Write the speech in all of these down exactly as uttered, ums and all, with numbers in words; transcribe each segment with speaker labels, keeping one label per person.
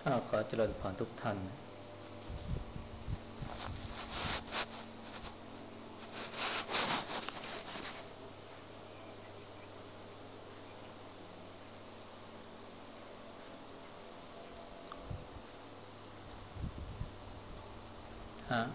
Speaker 1: อ้าวขอเจริญพรทุกท่านฮะ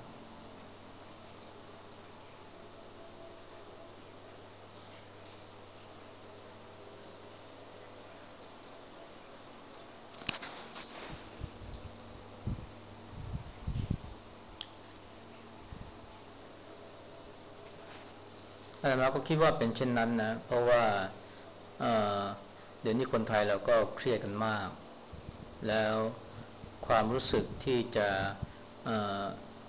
Speaker 1: อาตมาก็คิดว่าเป็นเช่นนั้นนะเพราะว่าเอ่อเดี๋ยวนี้คนไทยเราก็เครียดกันมากแล้วความรู้สึกที่จะเอ่อ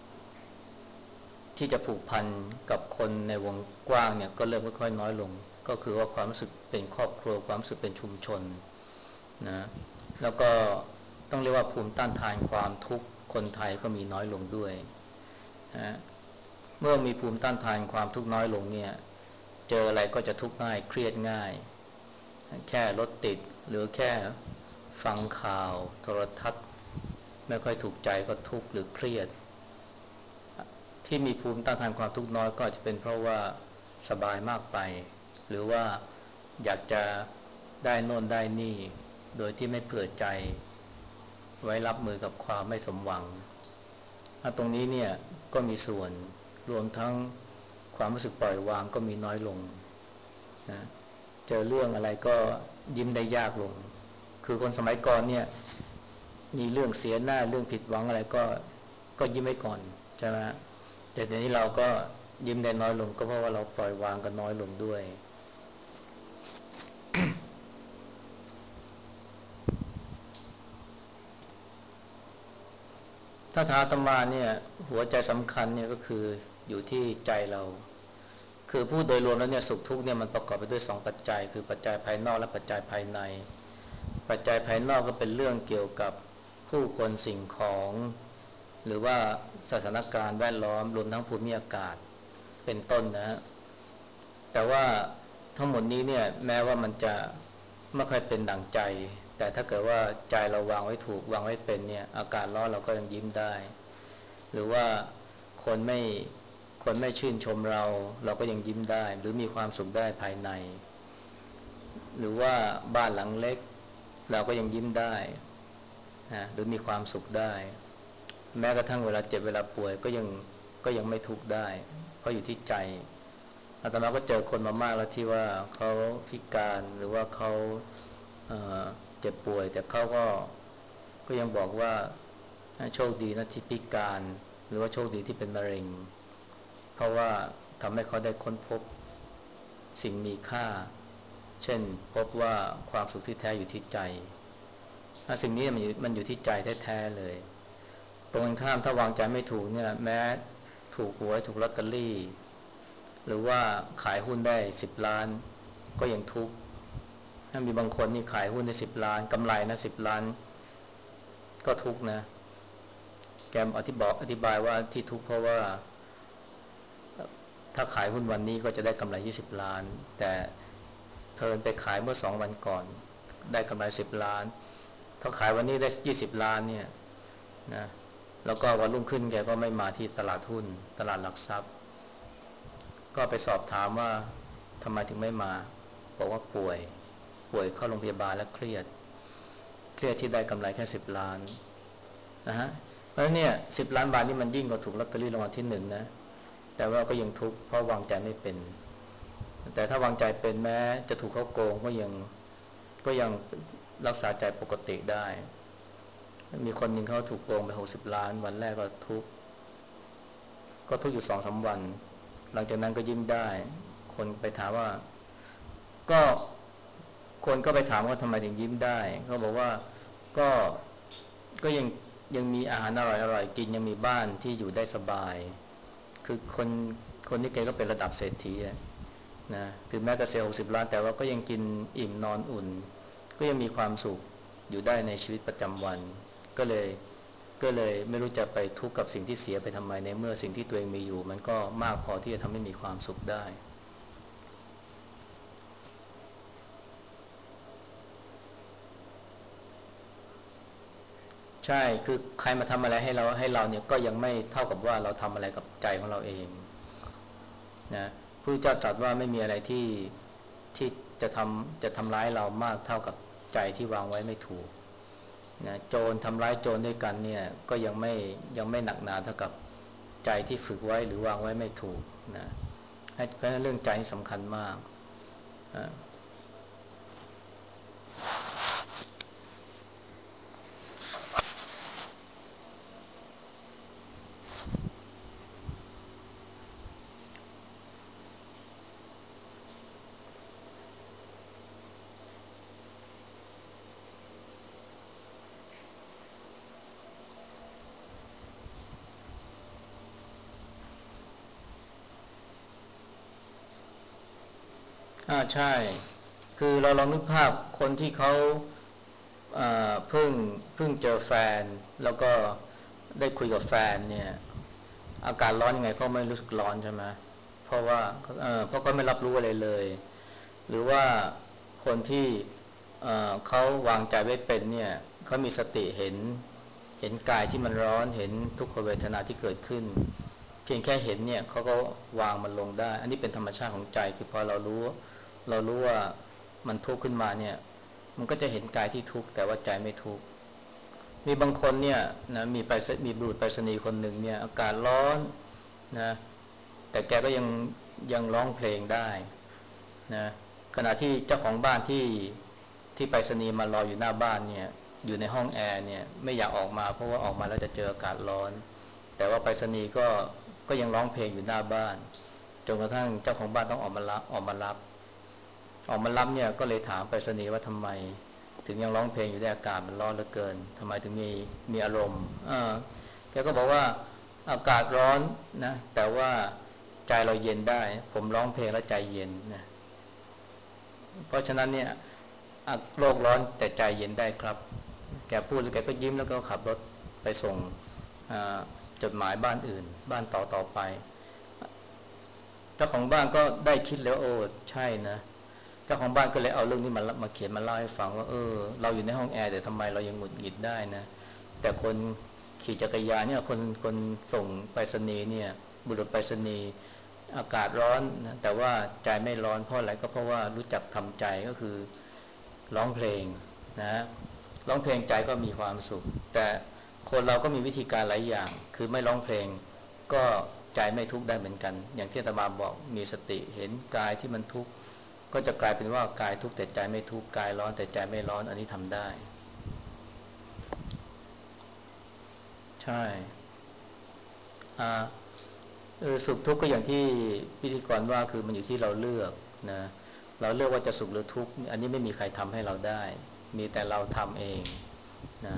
Speaker 1: ที่จะผูกพันกับคนในวงกว้างเนี่ยก็เริ่มค่อยๆน้อยลงก็คือว่าความรู้สึกเป็นครอบครัวความรู้สึกเป็นชุมชนนะแล้วก็ต้องเรียกว่าภูมิต้านทานความทุกข์คนไทยก็มีน้อยลงด้วยนะเมื่อมีภูมิต้านทานความทุกข์น้อยลงเนี่ยเจออะไรก็จะทุกข์ง่ายเครียดง่ายแค่รถติดหรือแค่ฟังข่าวโทรทัศน์ไม่ค่อยถูกใจก็ทุกข์หรือเครียดที่มีภูมิต้านทานความทุกข์น้อยก็อาจจะเป็นเพราะว่าสบายมากไปหรือว่าอยากจะได้โน่นได้นี่โดยที่ไม่เผื่อใจไว้รับมือกับความไม่สมหวังตรงนี้เนี่ยก็มีส่วนรวมทั้งความรู้สึกปล่อยวางก็มีน้อยลงนะเจอเรื่องอะไรก็ยิ้มได้ยากลงคือคนสมัยก่อนเนี่ยมีเรื่องเสียหน้าเรื่องผิดหวังอะไรก็ก็ยิ้มไว้ก่อนใช่ไหมแต่เดี๋ยวนี้เราก็ยิ้มได้น้อยลงก็เพราะว่าเราปล่อยวางกันน้อยลงด้วยถ้าถามอาตมาเนี่ยหัวใจสำคัญเนี่ยก็คืออยู่ที่ใจเราคือพูดโดยรวมแล้วเนี่ยสุขทุกข์เนี่ยมันประกอบไปด้วยสองปัจจัยคือปัจจัยภายนอกและปัจจัยภายในปัจจัยภายนอกก็เป็นเรื่องเกี่ยวกับผู้คนสิ่งของหรือว่าสถานการณ์แวดล้อมรวมทั้งภูมิอากาศเป็นต้นนะแต่ว่าทั้งหมดนี้เนี่ยแม้ว่ามันจะไม่ค่อยเป็นดั่งใจแต่ถ้าเกิดว่าใจเราวางไว้ถูกวางไว้เป็นเนี่ยอากาศร้อนเราก็ยังยิ้มได้หรือว่าคนไม่คนไม่ชื่นชมเราเราก็ยังยิ้มได้หรือมีความสุขได้ภายในหรือว่าบ้านหลังเล็กเราก็ยังยิ้มได้นะหรือมีความสุขได้แม้กระทั่งเวลาเจ็บเวลาป่วยก็ยังก็ยังไม่ทุกข์ได้เพราะอยู่ที่ใจอาตมาก็เจอคนมามากแล้วที่ว่าเขาพิการหรือว่าเขาเเจ็บป่วยแต่เขาก็ก็ยังบอกว่าโชคดีนะที่พิการหรือว่าโชคดีที่เป็นมะเร็งเพราะว่าทำให้เขาได้ค้นพบสิ่งมีค่าเช่นพบว่าความสุขที่แท้อยู่ที่ใจสิ่งนี้มันอยู่มันอยู่ที่ใจแท้ๆเลยตรงกันข้ามถ้าวางใจไม่ถูกเนี่ยแม้ถูกหวยถูกลอตเตอรี่หรือว่าขายหุ้นได้สิบล้านก็ยังทุกข์ถ้ามีบางคนนี่ขายหุ้นได้สิบล้านกำไรนะสิบล้านก็ทุกข์นะแกอธิบายอธิบายว่าที่ทุกข์เพราะว่าถ้าขายหุ้นวันนี้ก็จะได้กำไรยี่สิบล้านแต่เพลินไปขายเมื่อสองวันก่อนได้กำไรสิบล้านถ้าขายวันนี้ได้ยี่สิบล้านเนี่ยนะแล้วก็วันรุ่งขึ้นแกก็ไม่มาที่ตลาดหุ้นตลาดหลักทรัพย์ก็ไปสอบถามว่าทำไมถึงไม่มาบอกว่าป่วยป่วยเข้าโรงพยาบาลและเครียดเครียดที่ได้กำไรแค่สิบล้านนะฮะเพราะเนี่ยสิบล้านบาทนี่มันยิ่งกว่าถูกลอตเตอรี่รางวัลที่หนึ่งนะแต่ว่าก็ยังทุกข์เพราะวางใจไม่เป็นแต่ถ้าวางใจเป็นแม้จะถูกเขาโกงก็ยังก็ยังรักษาใจปกติได้มีคนหนึ่งเขาถูกโกงไปหกสิบล้านวันแรกก็ทุกข์ก็ทุกข์อยู่สองสามวันหลังจากนั้นก็ยิ้มได้คนไปถามว่าก็คนก็ไปถามว่าทำไมถึงยิ้มได้เขาบอกว่าก็ก็ยังยังมีอาหารอร่อยอร่อยกินยังมีบ้านที่อยู่ได้สบายคือคนคนนี้แกก็เป็นระดับเศรษฐีนะถึงแม้จะเสียหกสิบล้านแต่ว่าก็ยังกินอิ่มนอนอุ่นก็ยังมีความสุขอยู่ได้ในชีวิตประจำวันก็เลยก็เลยไม่รู้จะไปทุกข์กับสิ่งที่เสียไปทำไมในเมื่อสิ่งที่ตัวเองมีอยู่มันก็มากพอที่จะทำให้มีความสุขได้ใช่คือใครมาทำอะไรให้เราให้เราเนี่ยก็ยังไม่เท่ากับว่าเราทำอะไรกับใจของเราเองนะพระเจ้าตรัสว่าไม่มีอะไรที่ที่จะทำจะทำร้ายเรามากเท่ากับใจที่วางไว้ไม่ถูกนะโจรทำร้ายโจรด้วยกันเนี่ยก็ยังไม่ยังไม่หนักหนาเท่ากับใจที่ฝึกไว้หรือวางไว้ไม่ถูกนะเพราะฉะนั้นเรื่องใจสำคัญมากอ่าอ่าใช่คือเราลองนึกภาพคนที่เขาอ่าเพิ่งเพิ่งเจอแฟนแล้วก็ได้คุยกับแฟนเนี่ยอากาศร้อนยังไงก็ไม่รู้สึกร้อนใช่ไหมเพราะว่าเออเพราะเขาไม่รับรู้อะไรเลยหรือว่าคนที่เอ่อเขาวางใจไว้เป็นเนี่ยเขามีสติเห็นเห็นกายที่มันร้อนเห็นทุกขเวทนาที่เกิดขึ้นเพียงแค่เห็นเนี่ยเขาก็วางมันลงได้อันนี้เป็นธรรมชาติของใจคือพอเรารู้เรารู้ว่ามันทุกข์ขึ้นมาเนี่ยมันก็จะเห็นกายที่ทุกข์แต่ว่าใจไม่ทุกข์มีบางคนเนี่ยนะมีไปมีบุรุษไปรษณีย์คนหนึ่งเนี่ยอากาศร้อนนะแต่แกก็ยังยังร้องเพลงได้นะขณะที่เจ้าของบ้านที่ที่ไปรษณีย์มารออยู่หน้าบ้านเนี่ยอยู่ในห้องแอร์เนี่ยไม่อยากออกมาเพราะว่าออกมาแล้วจะเจออากาศร้อนแต่ว่าไปรษณีย์ก็ก็ยังร้องเพลงอยู่หน้าบ้านจนกระทั่งเจ้าของบ้านต้องออกมารับออกมารับออกมารับเนี่ยก็เลยถามไปรษณีย์ว่าทำไมถึงยังร้องเพลงอยู่ในอากาศมันร้อนเหลือเกินทำไมถึงมีมีอารมณ์เออแกก็บอกว่าอากาศร้อนนะแต่ว่าใจเราเย็นได้ผมร้องเพลงแล้วใจเย็นนะเพราะฉะนั้นเนี่ยโลกร้อนแต่ใจเย็นได้ครับแกพูดแล้วแกก็ยิ้มแล้วก็ขับรถไปส่งจดหมายบ้านอื่นบ้านต่อต่อไปเจ้าของบ้านก็ได้คิดแล้วโอ้ใช่นะเจ้าของบ้านก็เลยเอาเรื่องนี้มามาเขียนมาเล่าให้ฟังว่าเออเราอยู่ในห้องแอร์แต่ทำไมเรายังหงุดหงิดได้นะแต่คนขี่จักรยานเนี่ยคนคนส่งไปรษณีย์เนี่ยบุรุษไปรษณีย์อากาศร้อนนะแต่ว่าใจไม่ร้อนเพราะอะไรก็เพราะว่ารู้จักทำใจก็คือร้องเพลงนะร้องเพลงใจก็มีความสุขแต่คนเราก็มีวิธีการหลายอย่างคือไม่ร้องเพลงก็ใจไม่ทุกข์ได้เหมือนกันอย่างที่อาตมาบอกมีสติเห็นกายที่มันทุกข์ก็จะกลายเป็นว่ากายทุกข์แต่ใจไม่ทุกข์กายร้อนแต่ใจไม่ร้อนอันนี้ทำได้ใช่อ่าเออสุขทุกข์ก็อย่างที่พิธีกรว่าคือมันอยู่ที่เราเลือกนะเราเลือกว่าจะสุขหรือทุกข์อันนี้ไม่มีใครทำให้เราได้มีแต่เราทำเองนะ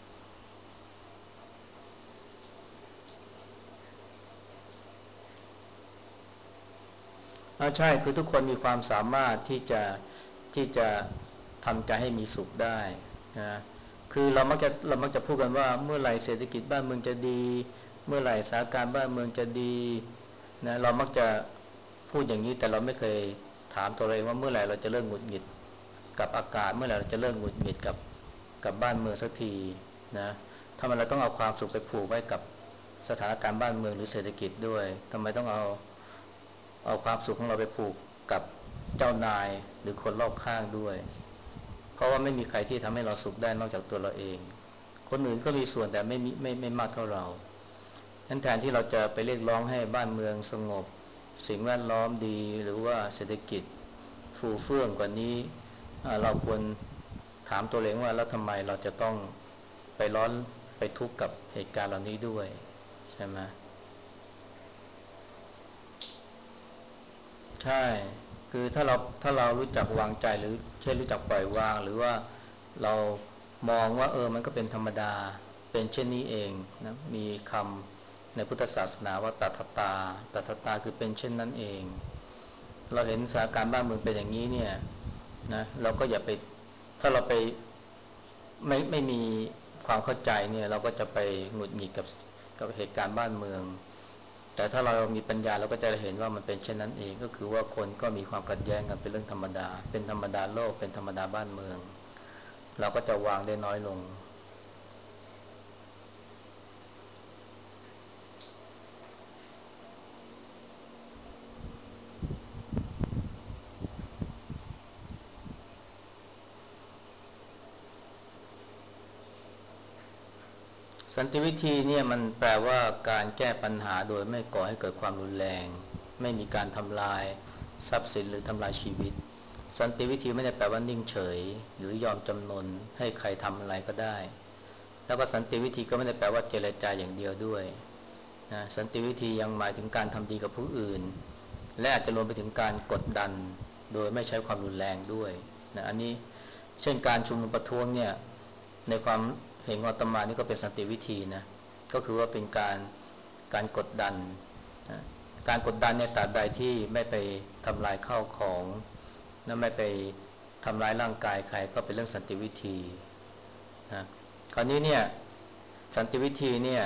Speaker 1: อ่าใช่คือทุกคนมีความสามารถที่จะที่จะทำใจให้มีสุขได้นะคือเรามักจะเรามักจะพูดกันว่าเมื่อไหร่เศรษฐกิจบ้านเมืองจะดีเมื่อไหร่สถานการณ์บ้านเมืองจะดีนะเรามักจะพูดอย่างนี้แต่เราไม่เคยถามตัวเองว่าเมื่อไหร่เราจะเลิกหงุดหงิดกับอากาศเมื่อไหร่เราจะเลิกหงุดหงิดกับกับบ้านเมืองสักทีนะทำไมเราต้องเอาความสุขไปผูกไว้กับสถานการณ์บ้านเมืองหรือเศรษฐกิจด้วยทำไมต้องเอา เอาความสุขของเราไปผูกกับเจ้านายหรือคนรอบข้างด้วยเพราะว่าไม่มีใครที่ทำให้เราสุขได้นอกจากตัวเราเองคนอื่นก็มีส่วนแต่ไม่มีไม่ไม่มากเท่าเรานั้นแทนที่เราจะไปเรียกร้องให้บ้านเมืองสงบสิ่งแวดล้อมดีหรือว่าเศรษฐกิจฟูเฟื่องกว่านี้เราควรถามตัวเองว่าแล้วทำไมเราจะต้องไปร้อนไปทุกข์กับเหตุการณ์เหล่านี้ด้วยใช่ไหม ใช่ คือถ้าเราถ้าเรารู้จักวางใจหรือเช่นรู้จักปล่อยวางหรือว่าเรามองว่าเออมันก็เป็นธรรมดาเป็นเช่นนี้เองนะมีคำในพุทธศาสนาว่าตัทตาตัทตาคือเป็นเช่นนั้นเองเราเห็นสถานการณ์บ้านเมืองเป็นอย่างนี้เนี่ยนะเราก็อย่าไปถ้าเราไปไม่ไม่มีความเข้าใจเนี่ยเราก็จะไปหงุดหงิดกับกับเหตุการณ์บ้านเมือง แต่ถ้าเรามีปัญญาเราก็จะเห็นว่ามันเป็นเช่นนั้นเองก็คือว่าคนก็มีความขัดแย้งกันเป็นเรื่องธรรมดาเป็นธรรมดาโลกเป็นธรรมดาบ้านเมืองเราก็จะวางได้น้อยลงสันติวิธีเนี่ยมันแปลว่าการแก้ปัญหาโดยไม่ก่อให้เกิดความรุนแรงไม่มีการทำลายทรัพย์สินหรือทำลายชีวิตสันติวิธีไม่ได้แปลว่านิ่งเฉยหรือยอมจำนนให้ใครทำอะไรก็ได้แล้วก็สันติวิธีก็ไม่ได้แปลว่าเจรจาอย่างเดียวด้วยนะสันติวิธียังหมายถึงการทำดีกับผู้อื่นและอาจจะรวมไปถึงการกดดันโดยไม่ใช้ความรุนแรงด้วยนะอันนี้เช่นการชุมนุมประท้วงเนี่ยในความเห็นของอาตมานี่ก็เป็นสันติวิธีนะก็คือว่าเป็นการการกดดันนะการกดดันเนี่ยตราบใดที่ไม่ไปทำลายข้าวของและไม่ไปทำร้ายร่างกายใครก็เป็นเรื่องสันติวิธีนะคราวนี้เนี่ยสันติวิธีเนี่ย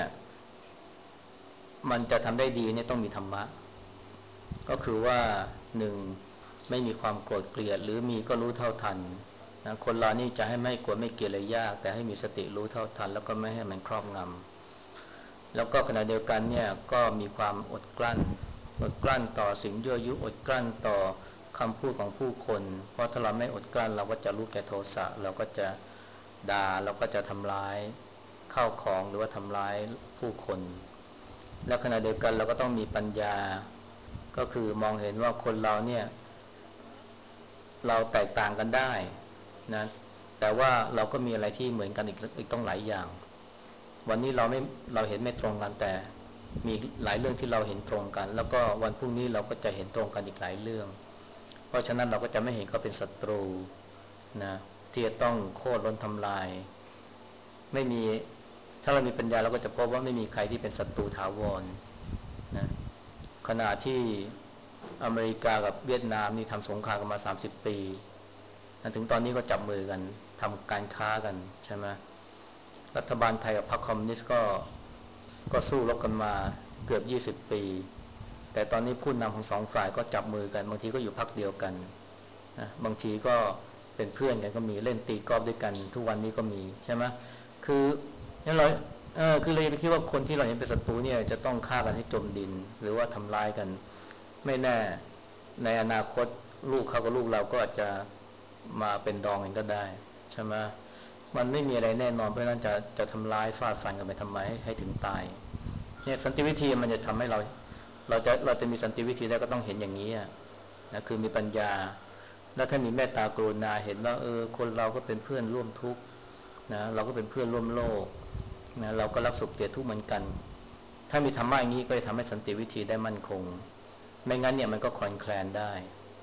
Speaker 1: มันจะทำได้ดีเนี่ยต้องมีธรรมะก็คือว่าหนึ่งไม่มีความโกรธเกลียดหรือมีก็รู้เท่าทันนะคนเรานี่จะให้ไม่โกรธไม่เกลียดเลยยากแต่ให้มีสติรู้เท่าทันแล้วก็ไม่ให้มันครอบงำแล้วก็ขณะเดียวกันเนี่ยก็มีความอดกลั้นอดกลั้นต่อสิ่งยั่วยุอดกลั้นต่อคำพูดของผู้คนเพราะถ้าเราไม่อดกลั้นเราก็จะรู้แก่โทสะเราก็จะด่าเราก็จะทำร้ายข้าวของหรือว่าทำร้ายผู้คนและขณะเดียวกันเราก็ต้องมีปัญญาก็คือมองเห็นว่าคนเราเนี่ยเราแตกต่างกันได้นะแต่ว่าเราก็มีอะไรที่เหมือนกันอีกอีกต้องหลายอย่างวันนี้เราไม่เราเห็นไม่ตรงกันแต่มีหลายเรื่องที่เราเห็นตรงกันแล้วก็วันพรุ่งนี้เราก็จะเห็นตรงกันอีกหลายเรื่องเพราะฉะนั้นเราก็จะไม่เห็นเขาเป็นศัตรูนะที่จะต้องโค่นล้มทำลายไม่มีถ้าเรามีปัญญาเราก็จะพบว่าไม่มีใครที่เป็นศัตรูถาวรนะขณะที่อเมริกากับเวียดนามนี่ทำสงครามกันมาสามสิบปีถึงตอนนี้ก็จับมือกันทำการค้ากันใช่ไหมรัฐบาลไทยกับพรรคคอมมิวนิสต์ก็ก็สู้รบกันมาเกือบยี่สิบปีแต่ตอนนี้ผู้นำของสองฝ่ายก็จับมือกันบางทีก็อยู่พรรคเดียวกันนะบางทีก็เป็นเพื่อนกันก็มีเล่นตีกอล์ฟด้วยกันทุกวันนี้ก็มีใช่ไหมคือนี่เราเออคือเราไปคิดว่าคนที่เราเห็นเป็นศัตรูเนี่ยจะต้องฆ่ากันให้จมดินหรือว่าทำร้ายกันไม่แน่ในอนาคตลูกเขากับลูกเราก็อาจจะมาเป็นดองกันก็ได้ใช่ไหมมันไม่มีอะไรแน่นอนเพราะนั้นจะจะทำร้ายฟาดฟันกันไปทำไมให้ถึงตายเนี่ยสันติวิธีมันจะทำให้เราเราจะเราจะมีสันติวิธีได้ก็ต้องเห็นอย่างนี้นะคือมีปัญญาแล้วถ้ามีเมตตากรุณาเห็นว่าเออคนเราก็เป็นเพื่อนร่วมทุกข์นะเราก็เป็นเพื่อนร่วมโลกนะเราก็รักสุขเกลียดทุกข์เหมือนกันถ้ามีธรรมะอย่างนี้ก็จะทำให้สันติวิธีได้มั่นคงไม่งั้นเนี่ยมันก็คลอนแคลนได้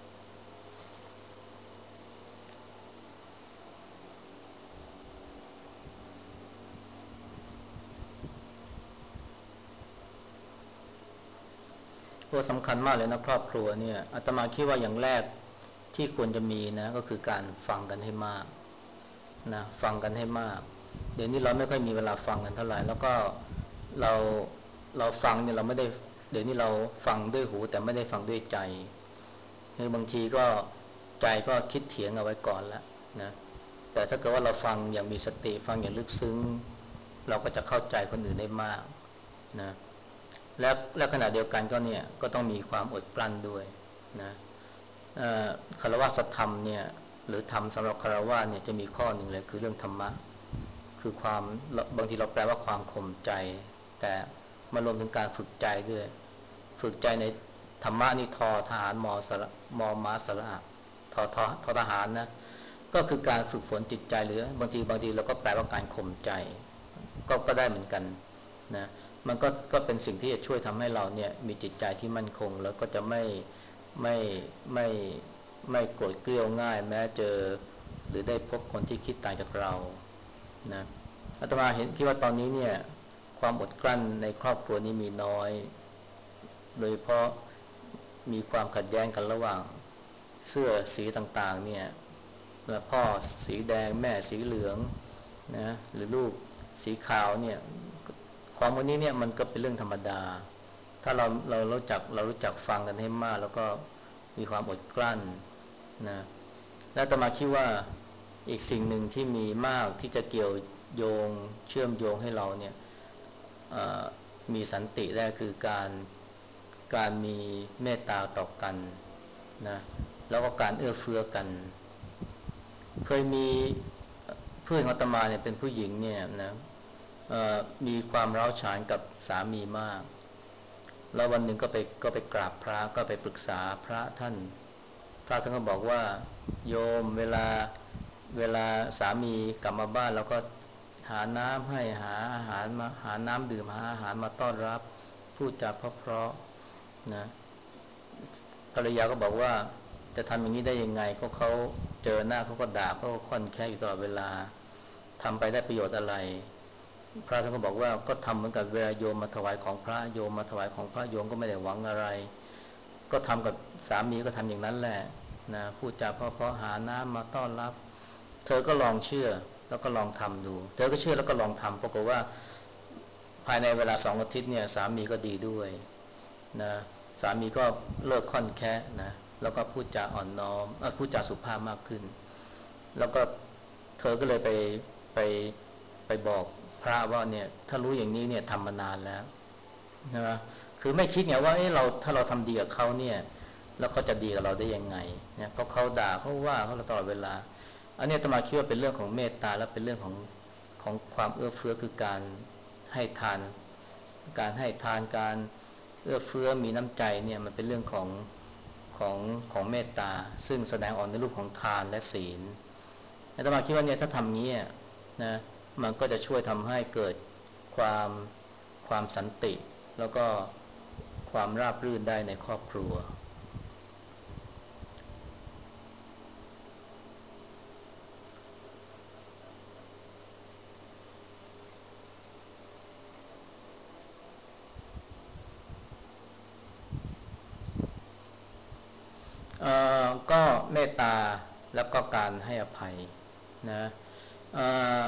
Speaker 1: ตัวสำคัญมากเลยนะครอบครัวเนี่ยอาตมาคิดว่าอย่างแรกที่ควรจะมีนะก็คือการฟังกันให้มากนะฟังกันให้มากเดี๋ยวนี้เราไม่ค่อยมีเวลาฟังกันเท่าไหร่แล้วก็เราเราฟังเนี่ยเราไม่ได้เดี๋ยวนี้เราฟังด้วยหูแต่ไม่ได้ฟังด้วยใจคือบางทีก็ใจก็คิดเถียงเอาไว้ก่อนแล้วนะแต่ถ้าเกิดว่าเราฟังอย่างมีสติฟังอย่างลึกซึ้งเราก็จะเข้าใจคนอื่นได้มากนะและและขณะเดียวกันก็เนี่ยก็ต้องมีความอดกลั้นด้วยนะคารวะสัทธรรมเนี่ยหรือธรรมสำหรับคารวะเนี่ยจะมีข้อหนึ่งเลยคือเรื่องธรรมะคือความบางทีเราแปลว่าความข่มใจแต่มารวมถึงการฝึกใจด้วยฝึกใจในธรรมะนี่ทอทหารมอสระมอม้าสระทอทอทอทหารนะก็คือการฝึกฝนจิตใจหรือบางทีบางทีเราก็แปลว่าการข่มใจก็ก็ได้เหมือนกันนะมันก็ก็เป็นสิ่งที่จะช่วยทำให้เราเนี่ยมีจิตใจที่มั่นคงแล้วก็จะไม่ไม่ไม่ไม่โกรธเกลี้ยวง่ายแม้เจอหรือได้พบคนที่คิดต่างจากเรานะอาตมาเห็นคิดว่าตอนนี้เนี่ยความอดกลั้นในครอบครัวนี้มีน้อยโดยเพราะมีความขัดแย้งกันระหว่างเสื้อสีต่างๆเนี่ยพ่อสีแดงแม่สีเหลืองนะหรือลูกสีขาวเนี่ยความวันนี้เนี่ยมันก็เป็นเรื่องธรรมดาถ้าเราเรารู้จักเรารู้จักฟังกันให้มากแล้วก็มีความอดกลั้นนะและอาตมาคิดว่าอีกสิ่งหนึ่งที่มีมากที่จะเกี่ยวโยงเชื่อมโยงให้เราเนี่ยมีสันติได้คือการการมีเมตตาต่อกันนะแล้วก็การเอื้อเฟื้อกันเคยมีเพื่อนอาตมาเนี่ยเป็นผู้หญิงเนี่ยนะมีความร้าวฉานกับสามีมากแล้ววันหนึ่งก็ไปก็ไปกราบพระก็ไปปรึกษาพระท่านพระท่านก็บอกว่าโยมเวลาเวลาสามีกลับมาบ้านเราก็หาน้ำให้หาอาหารมาหาน้ำดื่มหาอาหารมาต้อนรับพูดจาเพราะๆนะภรรยาก็บอกว่าจะทำอย่างนี้ได้ยังไงก็เขาเจอหน้าเขาก็ด่าเขาก็ค่อนแค่อยู่ตลอดเวลาทำไปได้ประโยชน์อะไรพระท่านก็บอกว่าก็ทำเหมือนกับเวลาโยมมาถวายของพระโยมมาถวายของพระโยมก็ไม่ได้หวังอะไรก็ทำกับสามีก็ทำอย่างนั้นแหละนะพูดจาเพราะๆหาน้ำมาต้อนรับเธอก็ลองเชื่อแล้วก็ลองทำดูเธอก็เชื่อแล้วก็ลองทำปรากฏว่าภายในเวลาสองอาทิตย์เนี่ยสามีก็ดีด้วยนะสามีก็เลิกค่อนแคะนะแล้วก็พูดจาอ่อนน้อมพูดจาสุภาพมากขึ้นแล้วก็เธอก็เลยไปไปไปบอกพระว่าเนี่ยถ้ารู้อย่างนี้เนี่ยทำมานานแล้วนะคือไม่คิดไงว่าเอ้เราถ้าเราทำดีกับเขาเนี่ยแล้วเขาจะดีกับเราได้ยังไงเนี่ยเพราะเขาด่าเขาว่าเขาตลอดเวลาอันนี้อาตมาคิดว่าเป็นเรื่องของเมตตาและเป็นเรื่องของของความเอื้อเฟื้อคือการให้ทานการให้ทานการเอื้อเฟื้อมีน้ำใจเนี่ยมันเป็นเรื่องของของของเมตตาซึ่งแสดงออกในรูปของทานและศีลอาตมาคิดว่าเนี่ยถ้าทำงี้นะมันก็จะช่วยทำให้เกิดความความสันติแล้วก็ความราบรื่นได้ในครอบครัวเอ่อก็เมตตาแล้วก็การให้อภัยนะเอ่อ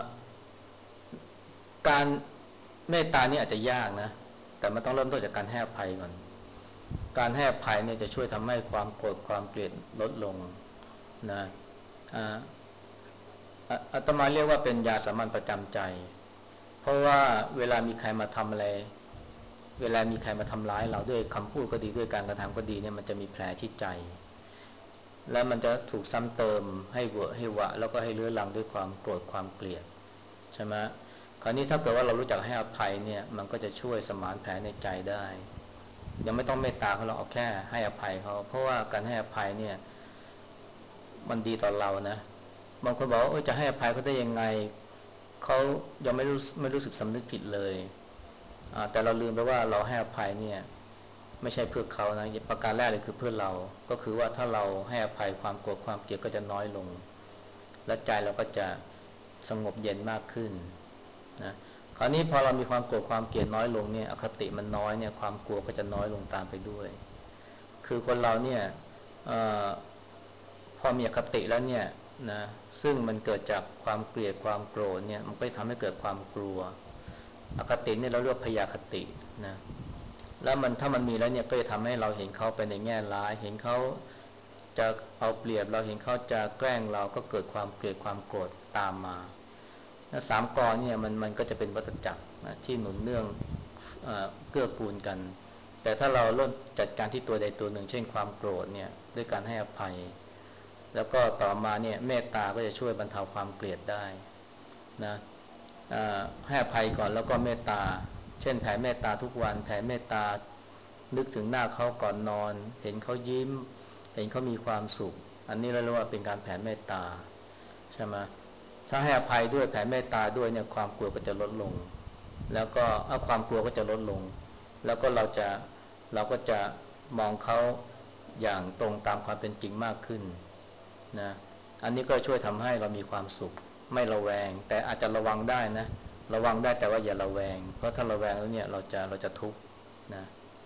Speaker 1: การเมตตานี่อาจจะยากนะแต่มันต้องเริ่มต้นจากการให้อภัยก่อนการให้อภัยเนี่ยจะช่วยทำให้ความโกรธความเกลียดลดลงนะอ่าอาตมาเรียกว่าเป็นยาสามัญประจำใจเพราะว่าเวลามีใครมาทำอะไรเวลามีใครมาทำร้ายเราด้วยคำพูดก็ดีด้วยการกระทำก็ดีเนี่ยมันจะมีแผลที่ใจแล้วมันจะถูกซ้ำเติมให้เวอะให้วะแล้วก็ให้เลื้อรังด้วยความโกรธความเกลียดใช่ไหมคราวนี้ถ้าเกิดว่าเรารู้จักให้อภัยเนี่ยมันก็จะช่วยสมานแผลในใจได้ยังไม่ต้องเมตตาเขาเราเอาแค่ให้อภัยเขาเพราะว่าการให้อภัยเนี่ยมันดีต่อเรานะบางคนบอกว่าจะให้อภัยเขาได้ยังไงเขายังไม่รู้ไม่รู้สึกสำนึกผิดเลยแต่เราลืมไปว่าเราให้อภัยเนี่ยไม่ใช่เพื่อเขานะประการแรกเลยคือเพื่อเราก็คือว่าถ้าเราให้อภัยความโกรธความเกลียดก็จะน้อยลงและใจเราก็จะสงบเย็นมากขึ้นนะคราวนี้พอเรามีความโกรธความเกลียดน้อยลงเนี่ยอคติมันน้อยเนี่ยความกลัวก็จะน้อยลงตามไปด้วยคือคนเราเนี่ยอพอมีอคติแล้วเนี่ยนะซึ่งมันเกิดจากความเกลียดความโกรธเนี่ยมันก็ทำให้เกิดความกลัวอคติเนี่ยเราเรียกพยาคตินะแล้วมันถ้ามันมีแล้วเนี่ยก็จะทำให้เราเห็นเขาไปในแง่ร้ายเห็นเขาจะเอาเปรียบเราเห็นเขาจะแกล้งเราก็เกิดความเกลียดความโกรธตามมาสามกอเนี่ยมันมันก็จะเป็นวัฏจักรนะที่หนุนเนื่องเกื้อกูลกันแต่ถ้าเราเริ่มจัดการที่ตัวใดตัวหนึ่งเช่นความโกรธเนี่ยด้วยการให้อภัยแล้วก็ต่อมาเนี่ยเมตตาก็จะช่วยบรรเทาความเกลียดได้นะให้อภัยก่อนแล้วก็เมตตาเช่นแผ่เมตตาทุกวันแผ่เมตตานึกถึงหน้าเขาก่อนนอนเห็นเขายิ้มเห็นเขามีความสุขอันนี้เราเรียกว่าเป็นการแผ่เมตตาใช่ไหมถ้าให้อภัยด้วยแผ่เมตตาด้วยเนี่ยความกลัวก็จะลดลงแล้วก็ความกลัวก็จะลดลงแล้วก็เราจะเราก็จะมองเขาอย่างตรงตามความเป็นจริงมากขึ้นนะอันนี้ก็ช่วยทำให้เรามีความสุขไม่ระแวงแต่อาจจะระวังได้นะระวังได้แต่ว่าอย่าระแวงเพราะถ้าระแวงแล้วเนี่ยเราจะเราจะทุกข์นะ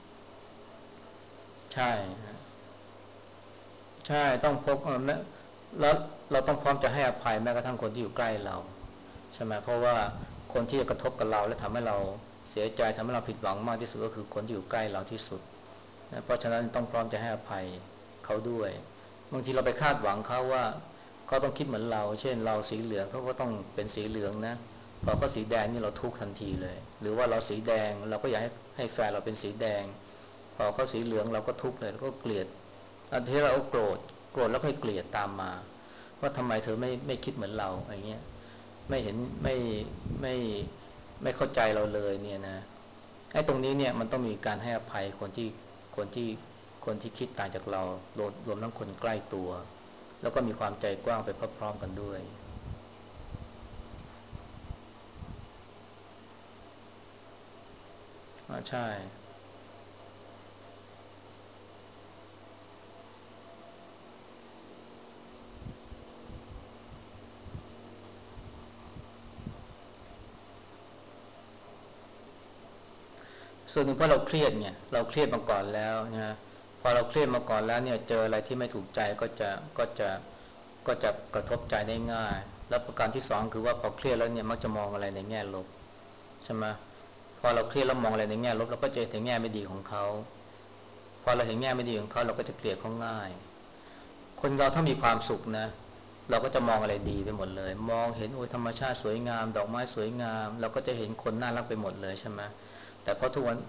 Speaker 1: ใช่ใช่ต้องพกแล้วเราต้องพร้อมจะให้อภัยแม้กระทั่งคนที่อยู่ใกล้เราใช่ไหมเพราะว่าคนที่จะกระทบกับเราและทำให้เราเสียใจทำให้เราผิดหวังมากที่สุดก็คือคนที่อยู่ใกล้เราที่สุดนะเพราะฉะนั้นต้องพร้อมจะให้อภัยเขาด้วยบางทีเราไปคาดหวังเขาว่าเขาต้องคิดเหมือนเราเช่นเราสีเหลืองเขาก็ต้องเป็นสีเหลืองนะพอเขาสีแดงนี่เราทุกข์ทันทีเลยหรือว่าเราสีแดงเราก็อยากให้ให้แฟนเราเป็นสีแดงพอเขาสีเหลืองเราก็ทุกข์เลยแล้วก็เกลียดอันที่เราโกรธโกรธแล้วค่อยเกลียดตามมาว่าทำไมเธอไม่ไม่คิดเหมือนเราอย่างเงี้ยไม่เห็นไม่ไม่ไม่เข้าใจเราเลยเนี่ยนะไอ้ตรงนี้เนี่ยมันต้องมีการให้อภัยคนที่คนที่คนที่คิดต่างจากเรารวมรวมทั้งคนใกล้ตัวแล้วก็มีความใจกว้างไปพร้อมๆกันด้วยอ่าใช่ส่วนหนึ่งเพราะเราเครียดไงเราเครียดมาก่อนแล้วนะพอเราเครียดมาก่อนแล้วเนี่ยเจออะไรที่ไม่ถูกใจก็จะก็จะก็จะกระทบใจได้ง่ายแล้วประการที่สองคือว่าพอเครียดแล้วเนี่ยมักจะมองอะไรในแง่ลบใช่ไหมพอเราเครียดแล้วมองอะไรในแง่ลบเราก็จะเห็นแง่ไม่ดีของเขาพอเราเห็นแง่ไม่ดีของเขาเราก็จะเกลียดเขาง่ายคนเราถ้ามีความสุขนะเราก็จะมองอะไรดีไปหมดเลยมองเห็นโอ้ยธรรมชาติสวยงามดอกไม้สวยงามเราก็จะเห็นคนน่ารักไปหมดเลยใช่ไหมแต่พอทุกวัน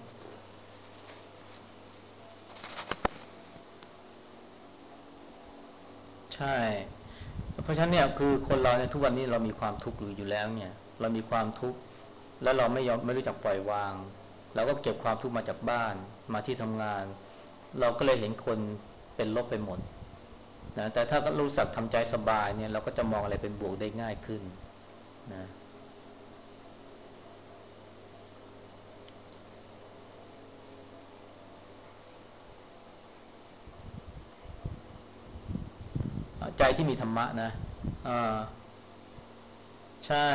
Speaker 1: ใช่เพราะฉะนั้นเนี่ยคือคนเราเนี่ยทุกวันนี้เรามีความทุกข์อยู่อยู่แล้วเนี่ยเรามีความทุกข์แล้วเราไม่ยอมไม่รู้จักปล่อยวางเราก็เก็บความทุกข์มาจากบ้านมาที่ทำงานเราก็เลยเห็นคนเป็นลบไปหมดนะแต่ถ้าก็รู้สักทำใจสบายเนี่ยเราก็จะมองอะไรเป็นบวกได้ง่ายขึ้นนะใจที่มีธรรมะนะอ่าใช่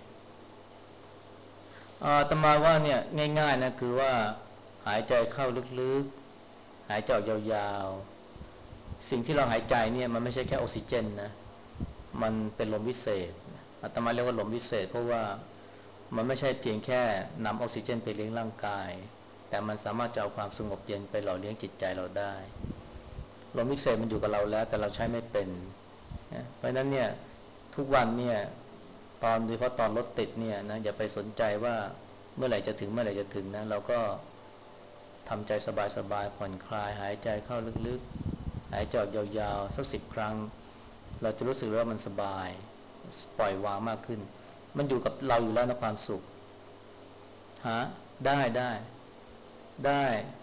Speaker 1: อ่าตมาว่าเนี่ยง่ายๆนะคือว่าหายใจเข้าลึกๆหายใจออกยาวๆสิ่งที่เราหายใจเนี่ยมันไม่ใช่แค่ออกซิเจนนะมันเป็นลมวิเศษอาตมาเรียกว่าลมวิเศษเพราะว่ามันไม่ใช่เพียงแค่นำออกซิเจนไปเลี้ยงร่างกายแต่มันสามารถจะเอาความสงบเย็นไปหล่อเลี้ยงจิตใจเราได้ลมวิเศษมันอยู่กับเราแล้วแต่เราใช้ไม่เป็นเพราะฉะนั้นเนี่ยทุกวันเนี่ยตอนโดยเฉพาะตอนรถติดเนี่ยนะอย่าไปสนใจว่าเมื่อไหร่จะถึงเมื่อไหร่จะถึงนะเราก็ทำใจสบายๆผ่อนคลายหายใจเข้าลึกๆหายใจออกยาวๆสักสิบครั้งเราจะรู้สึกว่ามันสบายปล่อยวางมากขึ้นมันอยู่กับเราอยู่แล้วนะความสุขฮะได้ได้ได้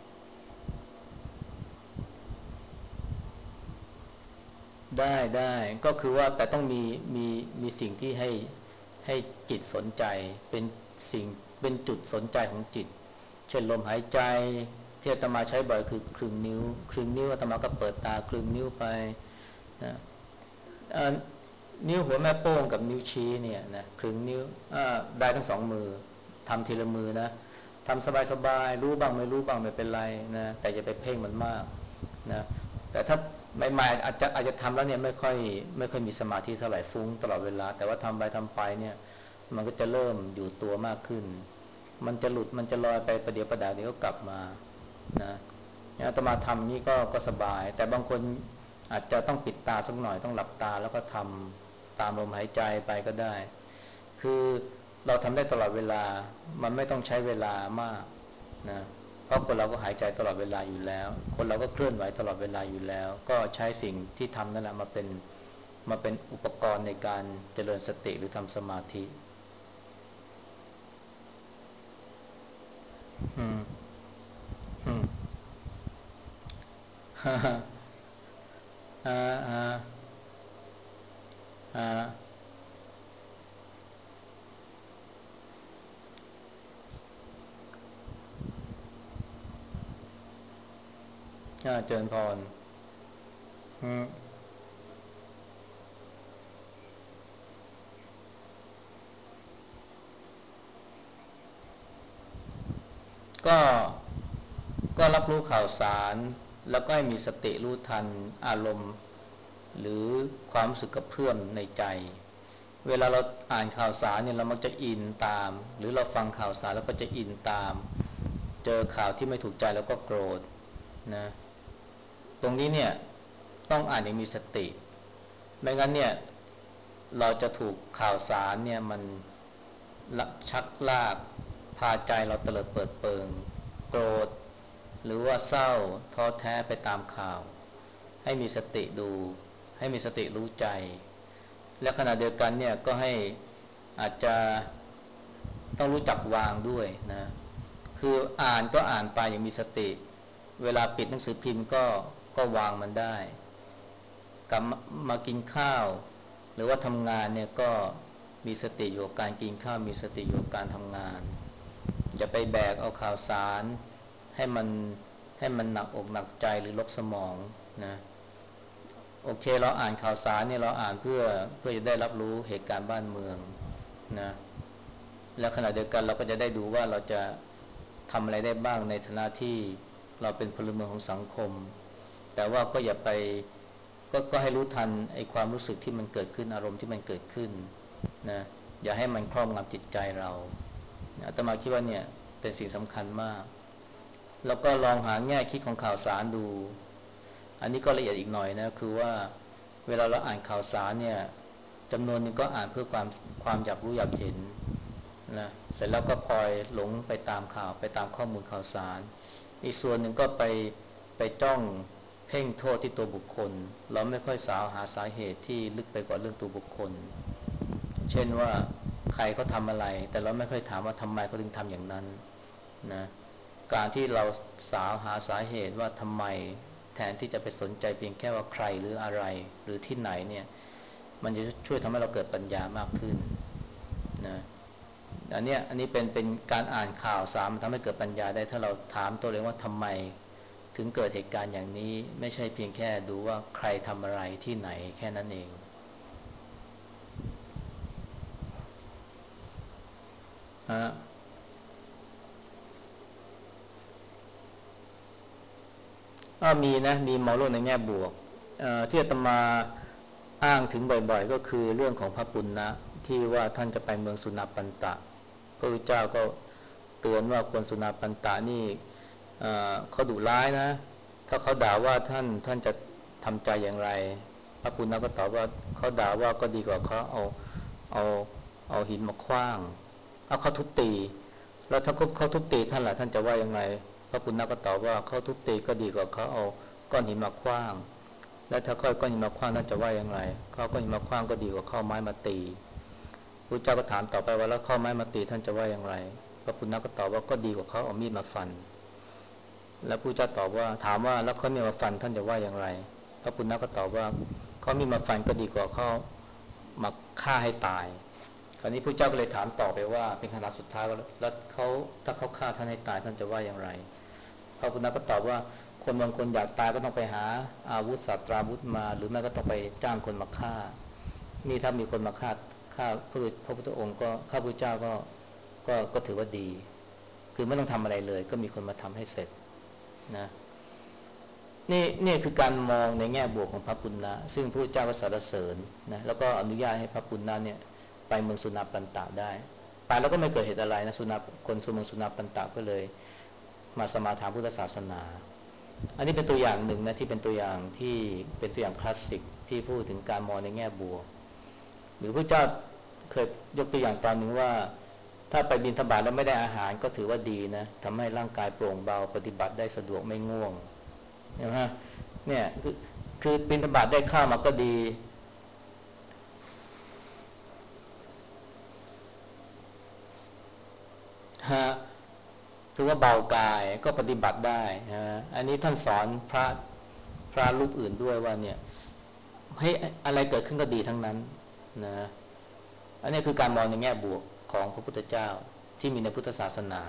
Speaker 1: ได้ได้ก็คือว่าแต่ต้องมีมีมีสิ่งที่ให้ให้จิตสนใจเป็นสิ่งเป็นจุดสนใจของจิตเช่นลมหายใจที่อาตมาใช้บ่อยคือครึ่งนิ้วครึ่งนิ้วอาตมาก็เปิดตาครึ่งนิ้วไปนะนิ้วหัวแม่โป้งกับนิ้วชี้เนี่ยนะครึ่งนิ้วได้ทั้งสองมือทำทีละมือนะทำสบายๆรู้บ้างไม่รู้บ้างไม่เป็นไรนะแต่อย่าไปเพ่งมันมากนะแต่ถ้าใหม่ๆอาจจะอาจจะทำแล้วเนี่ยไม่ค่อยไม่ค่อยมีสมาธิเท่าไหร่ฟุ้งตลอดเวลาแต่ว่าทำไปทำไปเนี่ยมันก็จะเริ่มอยู่ตัวมากขึ้นมันจะหลุดมันจะลอยไปประเดี๋ยวประดาเดี๋ยวก็กลับมานะอาตมาทำนี่ก็ก็สบายแต่บางคนอาจจะต้องปิดตาสักหน่อยต้องหลับตาแล้วก็ทำตามลมหายใจไปก็ได้คือเราทำได้ตลอดเวลามันไม่ต้องใช้เวลามากนะเพราะคนเราก็หายใจตลอดเวลาอยู่แล้วคนเราก็เคลื่อนไหวตลอดเวลาอยู่แล้วก็ใช้สิ่งที่ทำนั่นแหละมาเป็นมาเป็นอุปกรณ์ในการเจริญสติหรือทำสมาธิอืมอืมฮ่าฮ่าฮ่าฮ่าฮ่าเจริญพรอืมก็ก็รับรู้ข่าวสารแล้วก็ให้มีสติรู้ทันอารมณ์หรือความรู้สึกกระเพื่อมในใจ เวลาเราอ่านข่าวสารเนี่ยเรามักจะอินตามหรือเราฟังข่าวสารแล้วก็จะอินตามเจอข่าวที่ไม่ถูกใจแล้วก็โกรธนะตรงนี้เนี่ยต้องอ่านอย่างมีสติไม่งั้นเนี่ยเราจะถูกข่าวสารเนี่ยมันลักชักลากพาใจเราเตลิดเปิดเปิงโกรธหรือว่าเศร้าท้อแท้ไปตามข่าวให้มีสติดูให้มีสติรู้ใจและขณะเดียวกันเนี่ยก็ให้อาจจะต้องรู้จักวางด้วยนะคืออ่านก็อ่านไปอย่างมีสติเวลาปิดหนังสือพิมพ์ก็ก็วางมันได้กลับมากินข้าวหรือว่าทำงานเนี่ยก็มีสติอยู่กับการกินข้าวมีสติอยู่กับการทำงานอย่าไปแบกเอาข่าวสารให้มันให้มันหนักอกหนักใจหรือลบสมองนะโอเคเราอ่านข่าวสารเนี่ยเราอ่านเพื่อเพื่อจะได้รับรู้เหตุการณ์บ้านเมืองนะแล้วขณะเดียวกันเราก็จะได้ดูว่าเราจะทำอะไรได้บ้างในฐานะที่เราเป็นพลเมืองของสังคมแต่ว่าก็อย่าไปก็ก็ให้รู้ทันไอ้ความรู้สึกที่มันเกิดขึ้นอารมณ์ที่มันเกิดขึ้นนะอย่าให้มันครอบงำจิตใจเราอาตมาคิดว่าเนี่ยเป็นสิ่งสำคัญมากแล้วก็ลองหาแง่คิดของข่าวสารดูอันนี้ก็ละเอียดอีกหน่อยนะคือว่าเวลาเราอ่านข่าวสารเนี่ยจำนวนนึงก็อ่านเพื่อความความอยากรู้อยากเห็นนะเสร็จแล้วก็พลอยหลงไปตามข่าวไปตามข้อมูลข่าวสารอีกส่วนหนึ่งก็ไปไปจ้องเพ่งโทษที่ตัวบุคคลเราไม่ค่อยสาวหาสาเหตุที่ลึกไปกว่าเรื่องตัวบุคคลเช่นว่าใครเขาทำอะไรแต่เราไม่ค่อยถามว่าทำไมเขาถึงทำอย่างนั้นนะการที่เราสาวหาสาเหตุว่าทำไมแทนที่จะไปสนใจเพียงแค่ว่าใครหรืออะไรหรือที่ไหนเนี่ยมันจะช่วยทำให้เราเกิดปัญญามากขึ้นนะอันนี้อันนี้เป็นเป็นการอ่านข่าวสารมันทำให้เกิดปัญญาได้ถ้าเราถามตัวเองว่าทำไมถึงเกิดเหตุการณ์อย่างนี้ไม่ใช่เพียงแค่ดูว่าใครทำอะไรที่ไหนแค่นั้นเองฮะก็มีนะมีมองโลกในแง่บวกที่อาตมาอ้างถึงบ่อยๆก็คือเรื่องของพระปุณณะที่ว่าท่านจะไปเมืองสุนาปันตะพระพุทธเจ้าก็เตือนว่าคนสุนาปันตะนี่เขาดุร้ายนะถ้าเขาด่าว่าท่านท่านจะทำใจอย่างไรพระปุณณะก็ตอบว่าเขาด่าว่าก็ดีกว่าเขาเอาเอาเอาหินมาขว้างเอาเขาทุบตีแล้วถ้าเขาทุบตีท่านล่ะท่านจะว่ายังไงพระปุณณะก็ตอบว่าเขาทุบตีก็ดีกว่าเขาเอาก้อนหินมาขว้างแล้วถ้าเขาก้อนหินมาขว้างท่านจะว่ายังไงเขาก้อนหินมาขว้างก็ดีกว่าเขาไม้มาตีพระเจ้าก็ถามต่อไปว่าแล้วเขาไม้มาตีท่านจะว่าอย่างไรพระปุณณะก็ตอบว่าก็ดีกว่าเขาเอามีดมาฟันแล้วพระเจ้าตอบว่าถามว่าแล้วเขาเนี่ยมาฟันท่านจะว่าอย่างไรพระปุณณะก็ตอบว่าเขามีมาฟันก็ดีกว่าเขามาฆ่าให้ตายคราวนี้พระเจ้าก็เลยถามต่อไปว่าเป็นคำถามสุดท้ายว่าแล้วเขาถ้าเขาฆ่าท่านให้ตายท่านจะว่าอย่างไรพระปุณณะก็ตอบว่าคนบางคนอยากตายก็ต้องไปหาอาวุธศาสตราวุธมาหรือไม่ก็ต้องไปจ้างคนมาฆ่านี่ถ้ามีคนมาฆ่าฆ่าพระพุทธองค์ก็ข้าพเจ้าก็ก็ก็ถือว่าดีคือไม่ต้องทำอะไรเลยก็มีคนมาทำให้เสร็จนะนี่นี่คือการมองในแง่บวกของพระปุณณะซึ่งพระเจ้าก็สรรเสริญนะแล้วก็อนุญาตให้พระปุณณะเนี่ยไปเมืองสุนาปันตะได้ไปแล้วก็ไม่เกิดเหตุอะไรนะสุนาคนสุเมืองสุนาปันตะก็เลยมาสมาทานพุทธศาสนาอันนี้เป็นตัวอย่างหนึ่งนะที่เป็นตัวอย่างที่เป็นตัวอย่างคลาสสิกที่พูดถึงการมองในแง่บวกหรือพระเจ้าเคยยกตัวอย่างตอนหนึ่งว่าถ้าไปบิณฑบาตแล้วไม่ได้อาหารก็ถือว่าดีนะทำให้ร่างกายโปร่งเบาปฏิบัติได้สะดวกไม่ง่วงใช่ไหมเนี่ยคือคือบิณฑบาตได้ข้าวมาก็ดีฮะถือว่าเบากายก็ปฏิบัติได้ฮะอันนี้ท่านสอนพระพระรูปอื่นด้วยว่าเนี่ยให้อะไรเกิดขึ้นก็ดีทั้งนั้นนะอันนี้คือการมองในแง่บวกของพระพุทธเจ้าที่มีในพุทธศาสนา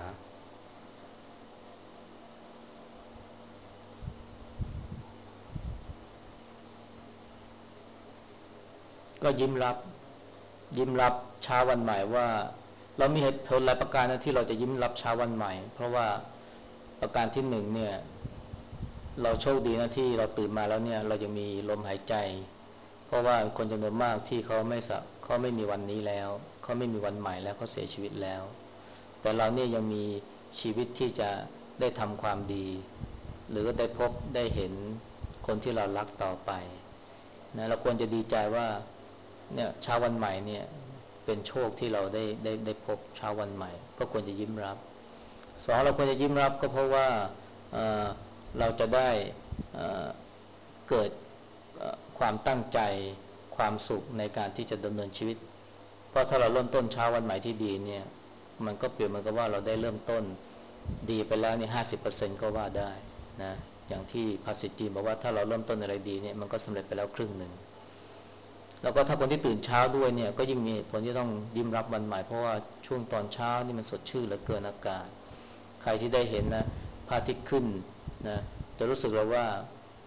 Speaker 1: ก็ยิ้มรับยิ้มรับเช้าวันใหม่ว่าเรามีเหตุผลหลายประการนะที่เราจะยิ้มรับเช้าวันใหม่เพราะว่าประการที่หนึ่งเนี่ยเราโชคดีนะที่เราตื่นมาแล้วเนี่ยเรายังมีลมหายใจเพราะว่าคนจำนวนมากที่เขาไม่สัเขาไม่มีวันนี้แล้วเขาไม่มีวันใหม่แล้วเขาเสียชีวิตแล้วแต่เราเนี่ยยังมีชีวิตที่จะได้ทำความดีหรือได้พบได้เห็นคนที่เรารักต่อไปนะเราควรจะดีใจว่าเนี่ยเช้าวันใหม่เนี่ยเป็นโชคที่เราได้ได้ได้พบเช้าวันใหม่ก็ควรจะยิ้มรับสองเราควรจะยิ้มรับก็เพราะว่าเเราจะได้เเกิดความตั้งใจความสุขในการที่จะดำเนินชีวิตเพราะถ้าเราเริ่มต้นเช้าวันใหม่ที่ดีเนี่ยมันก็เปรียบเหมือนกับว่าเราได้เริ่มต้นดีไปแล้วนี่ห้าสิบเปอร์เซ็นต์ก็ว่าได้นะอย่างที่ภาษิตจีนบอกว่าถ้าเราเริ่มต้นอะไรดีเนี่ยมันก็สำเร็จไปแล้วครึ่งหนึ่งแล้วก็ถ้าคนที่ตื่นเช้าด้วยเนี่ยก็ยิ่งมีผลที่ต้องยิ้มรับวันใหม่เพราะว่าช่วงตอนเช้านี่มันสดชื่นเหลือเกินอากาศใครที่ได้เห็นนะพระอาทิตย์ขึ้นนะจะรู้สึกเลยว่า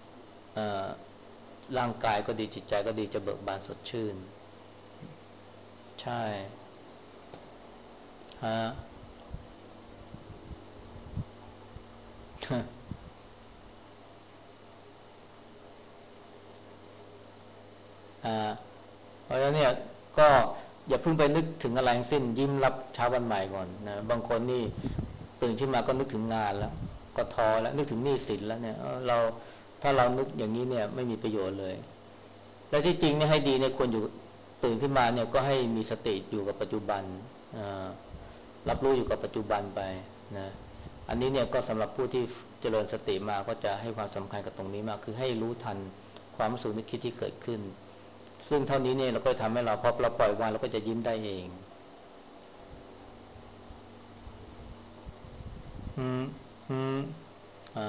Speaker 1: ร่างกายก็ดีจิตใจก็ดีจะเบิกบานสดชื่นใช่ฮะอ่าเพราะฉะนั้นเนี่ยก็อย่าเพิ่งไปนึกถึงอะไรทั้งสิ้นยิ้มรับเช้าวันใหม่ก่อนนะบางคนนี่ตื่นขึ้นมาก็นึกถึงงานแล้วก็ท้อแล้วนึกถึงหนี้สินแล้วเนี่ยเราถ้าเรานึกอย่างนี้เนี่ยไม่มีประโยชน์เลยและที่จริงเนี่ยให้ดีเนี่ยควรอยู่ตื่นขึ้นมาเนี่ยก็ให้มีสติอยู่กับปัจจุบันรับรู้อยู่กับปัจจุบันไปนะอันนี้เนี่ยก็สำหรับผู้ที่เจริญสติมาก็จะให้ความสำคัญกับตรงนี้มากคือให้รู้ทันความรู้สึกนึกคิดที่เกิดขึ้นซึ่งเท่านี้เนี่ยเราก็ทำให้เราพอเราปล่อยวางเราก็จะยิ้มได้เองอืมอืมอ่า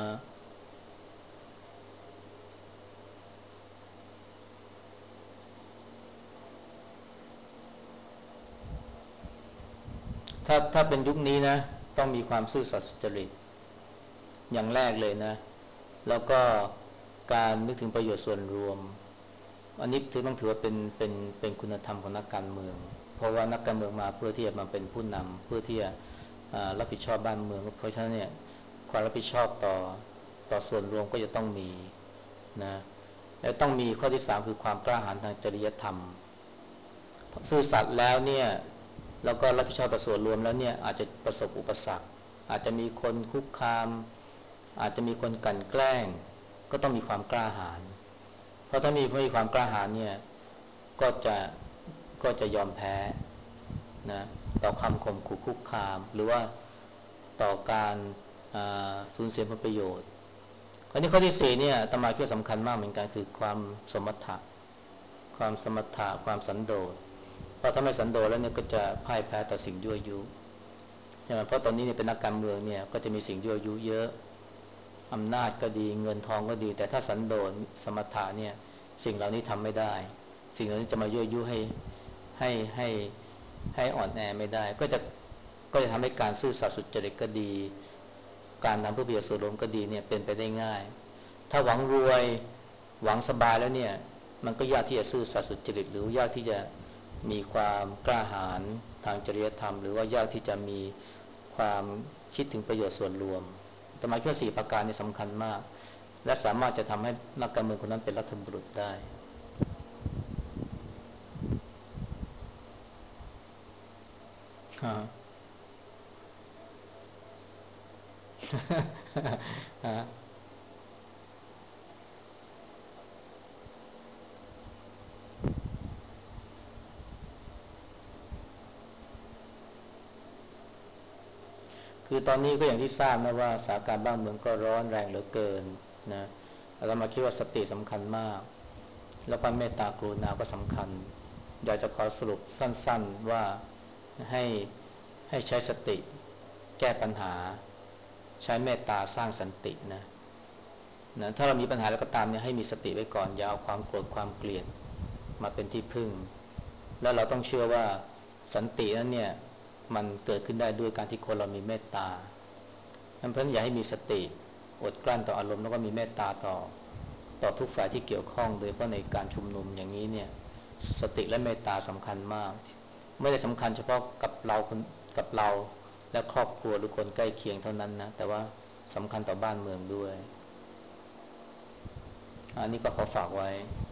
Speaker 1: ถ้าถ้าเป็นยุคนี้นะต้องมีความซื่อสัตย์สุจริตอย่างแรกเลยนะแล้วก็การนึกถึงประโยชน์ส่วนรวมอันนี้ถือต้องถือว่าเป็นเป็นเป็นคุณธรรมของนักการเมืองเพราะว่านักการเมืองมาเพื่อที่จะมาเป็นผู้นำเพื่อที่จะรับผิดชอบบ้านเมืองเพราะฉะนั้นเนี่ยความรับผิดชอบต่อต่อส่วนรวมก็จะต้องมีนะและต้องมีข้อที่สามคือความกล้าหาญทางจริยธรรมซื่อสัตย์แล้วเนี่ยแล้วก็รับผิดชอบต่อส่วนรวมแล้วเนี่ยอาจจะประสบอุปสรรคอาจจะมีคนคุกคามอาจจะมีคนกลั่นแกล้งก็ต้องมีความกล้าหาญเพราะถ้ามีไม่มีความกล้าหาญเนี่ยก็จะก็จะยอมแพ้นะต่อคำข่มขู่คุกคามหรือว่าต่อการสูญเสียผลประโยชน์อันนี้ข้อที่สี่เนี่ยตมาคิดว่าสำคัญมากเหมือนกันคือความสมถะความสมถะความสันโดษเพราะถ้าไม่สันโดษแล้วเนี่ยก็จะพ่ายแพ้ต่อสิ่งยั่วยุใช่ไหมเพราะตอนนี้เนี่ยเป็นนักการเมืองเนี่ยก็จะมีสิ่งยั่วยุเยอะอำนาจก็ดีเงินทองก็ดีแต่ถ้าสันโดษสมถะเนี่ยสิ่งเหล่านี้ทำไม่ได้สิ่งเหล่านี้จะมายั่วยุให้ให้ให้ให้อ่อนแอไม่ได้ก็จะก็จะทำให้การซื่อสัตย์สุจริตก็ดีการทำเพื่อประโยชน์ส่วนรวมก็ดีเนี่ยเป็นไปได้ง่ายถ้าหวังรวยหวังสบายแล้วเนี่ยมันก็ยากที่จะซื่อสัตย์สุจริตหรือยากที่จะมีความกล้าหาญทางจริยธรรมหรือว่ายากที่จะมีความคิดถึงประโยชน์ส่วนรวมแต่หมายว่าสี่ประการนี้สำคัญมากและสามารถจะทำให้นักการเมืองคนนั้นเป็นรัฐบุรุษได้ฮะฮะคือตอนนี้ก็อย่างที่ทราบนะว่าสถานการณ์บ้านเมืองก็ร้อนแรงเหลือเกินนะเรามาคิดว่าสติสำคัญมากแล้วก็เมตตากรุณาก็สำคัญอยากจะขอสรุปสั้นๆว่าให้ให้ใช้สติแก้ปัญหาใช้เมตตาสร้างสันตินะนะถ้าเรามีปัญหาแล้วก็ตามเนี่ยให้มีสติไว้ก่อนอย่าเอาความโกรธความเกลียดมาเป็นที่พึ่งแล้วเราต้องเชื่อว่าสันตินั้นเนี่ยมันเกิดขึ้นได้ด้วยการที่คนเรามีเมตตาเพราะฉะนั้นอย่าให้มีสติอดกลั้นต่ออารมณ์แล้วก็มีเมตตาต่อต่อทุกฝ่ายที่เกี่ยวข้องโดยเฉพาะในการชุมนุมอย่างนี้เนี่ยสติและเมตตาสำคัญมากไม่ได้สำคัญเฉพาะกับเรากับเราและครอบครัวหรือคนใกล้เคียงเท่านั้นนะแต่ว่าสำคัญต่อบ้านเมืองด้วยอันนี้ก็ขอฝากไว้